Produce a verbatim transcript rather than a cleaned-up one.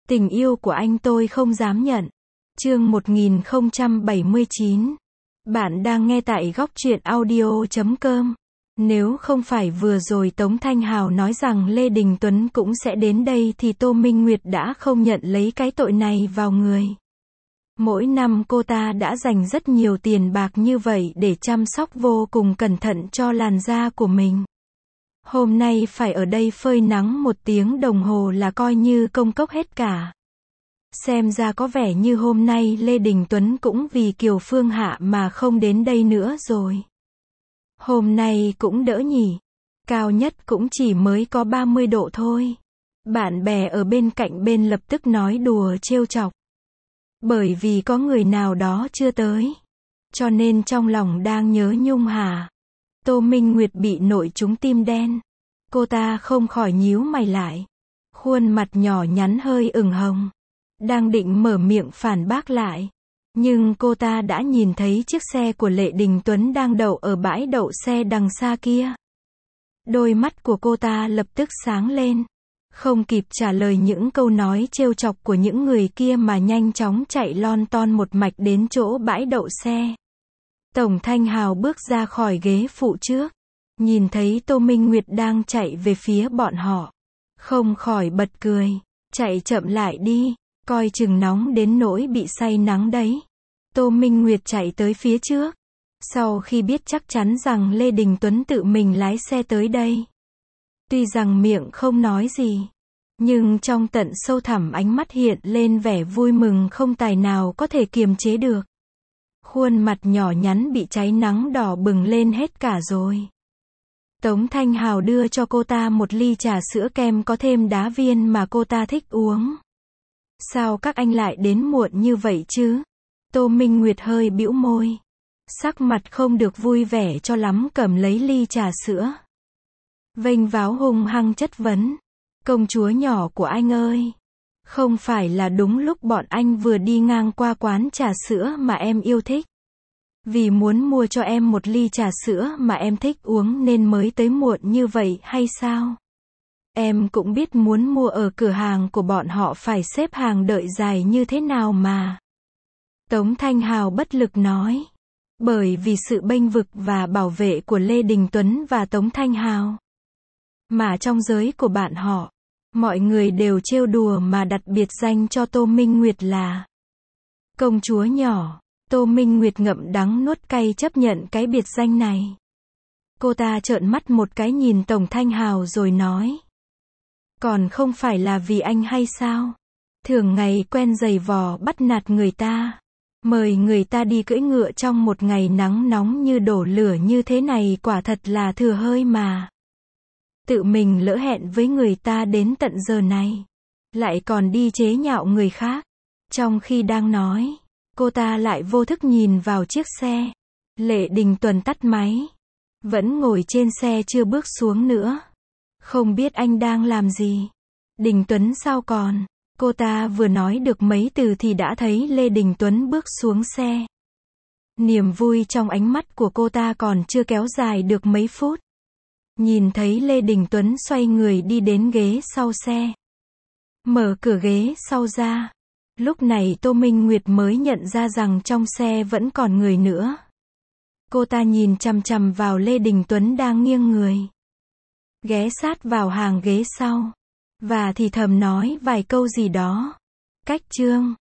Tình yêu của anh tôi không dám nhận. Chương một nghìn không trăm bảy mươi chín. Bạn đang nghe tại góc truyện audio chấm com. Nếu không phải vừa rồi Tống Thanh Hào nói rằng Lê Đình Tuấn cũng sẽ đến đây thì Tô Minh Nguyệt đã không nhận lấy cái tội này vào người. Mỗi năm cô ta đã dành rất nhiều tiền bạc như vậy để chăm sóc vô cùng cẩn thận cho làn da của mình. Hôm nay phải ở đây phơi nắng một tiếng đồng hồ là coi như công cốc hết cả. Xem ra có vẻ như hôm nay Lê Đình Tuấn cũng vì Kiều Phương Hạ mà không đến đây nữa rồi. Hôm nay cũng đỡ nhỉ. Cao nhất cũng chỉ mới có ba mươi độ thôi. Bạn bè ở bên cạnh bên lập tức nói đùa trêu chọc. Bởi vì có người nào đó chưa tới. Cho nên trong lòng đang nhớ nhung hả. Tô Minh Nguyệt bị nội trúng tim đen. Cô ta không khỏi nhíu mày lại. Khuôn mặt nhỏ nhắn hơi ửng hồng. Đang định mở miệng phản bác lại. Nhưng cô ta đã nhìn thấy chiếc xe của Lê Đình Tuấn đang đậu ở bãi đậu xe đằng xa kia. Đôi mắt của cô ta lập tức sáng lên. Không kịp trả lời những câu nói trêu chọc của những người kia mà nhanh chóng chạy lon ton một mạch đến chỗ bãi đậu xe. Tổng Thanh Hào bước ra khỏi ghế phụ trước. Nhìn thấy Tô Minh Nguyệt đang chạy về phía bọn họ. Không khỏi bật cười. Chạy chậm lại đi. Coi chừng nóng đến nỗi bị say nắng đấy. Tô Minh Nguyệt chạy tới phía trước. Sau khi biết chắc chắn rằng Lê Đình Tuấn tự mình lái xe tới đây. Tuy rằng miệng không nói gì. Nhưng trong tận sâu thẳm ánh mắt hiện lên vẻ vui mừng không tài nào có thể kiềm chế được. Khuôn mặt nhỏ nhắn bị cháy nắng đỏ bừng lên hết cả rồi. Tống Thanh Hào đưa cho cô ta một ly trà sữa kem có thêm đá viên mà cô ta thích uống. Sao các anh lại đến muộn như vậy chứ? Tô Minh Nguyệt hơi bĩu môi. Sắc mặt không được vui vẻ cho lắm cầm lấy ly trà sữa. Vênh váo hung hăng chất vấn. Công chúa nhỏ của anh ơi. Không phải là đúng lúc bọn anh vừa đi ngang qua quán trà sữa mà em yêu thích. Vì muốn mua cho em một ly trà sữa mà em thích uống nên mới tới muộn như vậy hay sao? Em cũng biết muốn mua ở cửa hàng của bọn họ phải xếp hàng đợi dài như thế nào mà. Tống Thanh Hào bất lực nói. Bởi vì sự bênh vực và bảo vệ của Lê Đình Tuấn và Tống Thanh Hào. Mà trong giới của bạn họ, mọi người đều trêu đùa mà đặt biệt danh cho Tô Minh Nguyệt là công chúa nhỏ. Tô Minh Nguyệt ngậm đắng nuốt cay chấp nhận cái biệt danh này. Cô ta trợn mắt một cái nhìn Tổng Thanh Hào rồi nói. Còn không phải là vì anh hay sao? Thường ngày quen giày vò bắt nạt người ta. Mời người ta đi cưỡi ngựa trong một ngày nắng nóng như đổ lửa như thế này quả thật là thừa hơi mà. Tự mình lỡ hẹn với người ta đến tận giờ này. Lại còn đi chế nhạo người khác. Trong khi đang nói, cô ta lại vô thức nhìn vào chiếc xe. Lê Đình Tuấn tắt máy. Vẫn ngồi trên xe chưa bước xuống nữa. Không biết anh đang làm gì. Đình Tuấn sao còn? Cô ta vừa nói được mấy từ thì đã thấy Lê Đình Tuấn bước xuống xe. Niềm vui trong ánh mắt của cô ta còn chưa kéo dài được mấy phút. Nhìn thấy Lê Đình Tuấn xoay người đi đến ghế sau xe. Mở cửa ghế sau ra. Lúc này Tô Minh Nguyệt mới nhận ra rằng trong xe vẫn còn người nữa. Cô ta nhìn chằm chằm vào Lê Đình Tuấn đang nghiêng người. Ghé sát vào hàng ghế sau. Và thì thầm nói vài câu gì đó. Cách chương.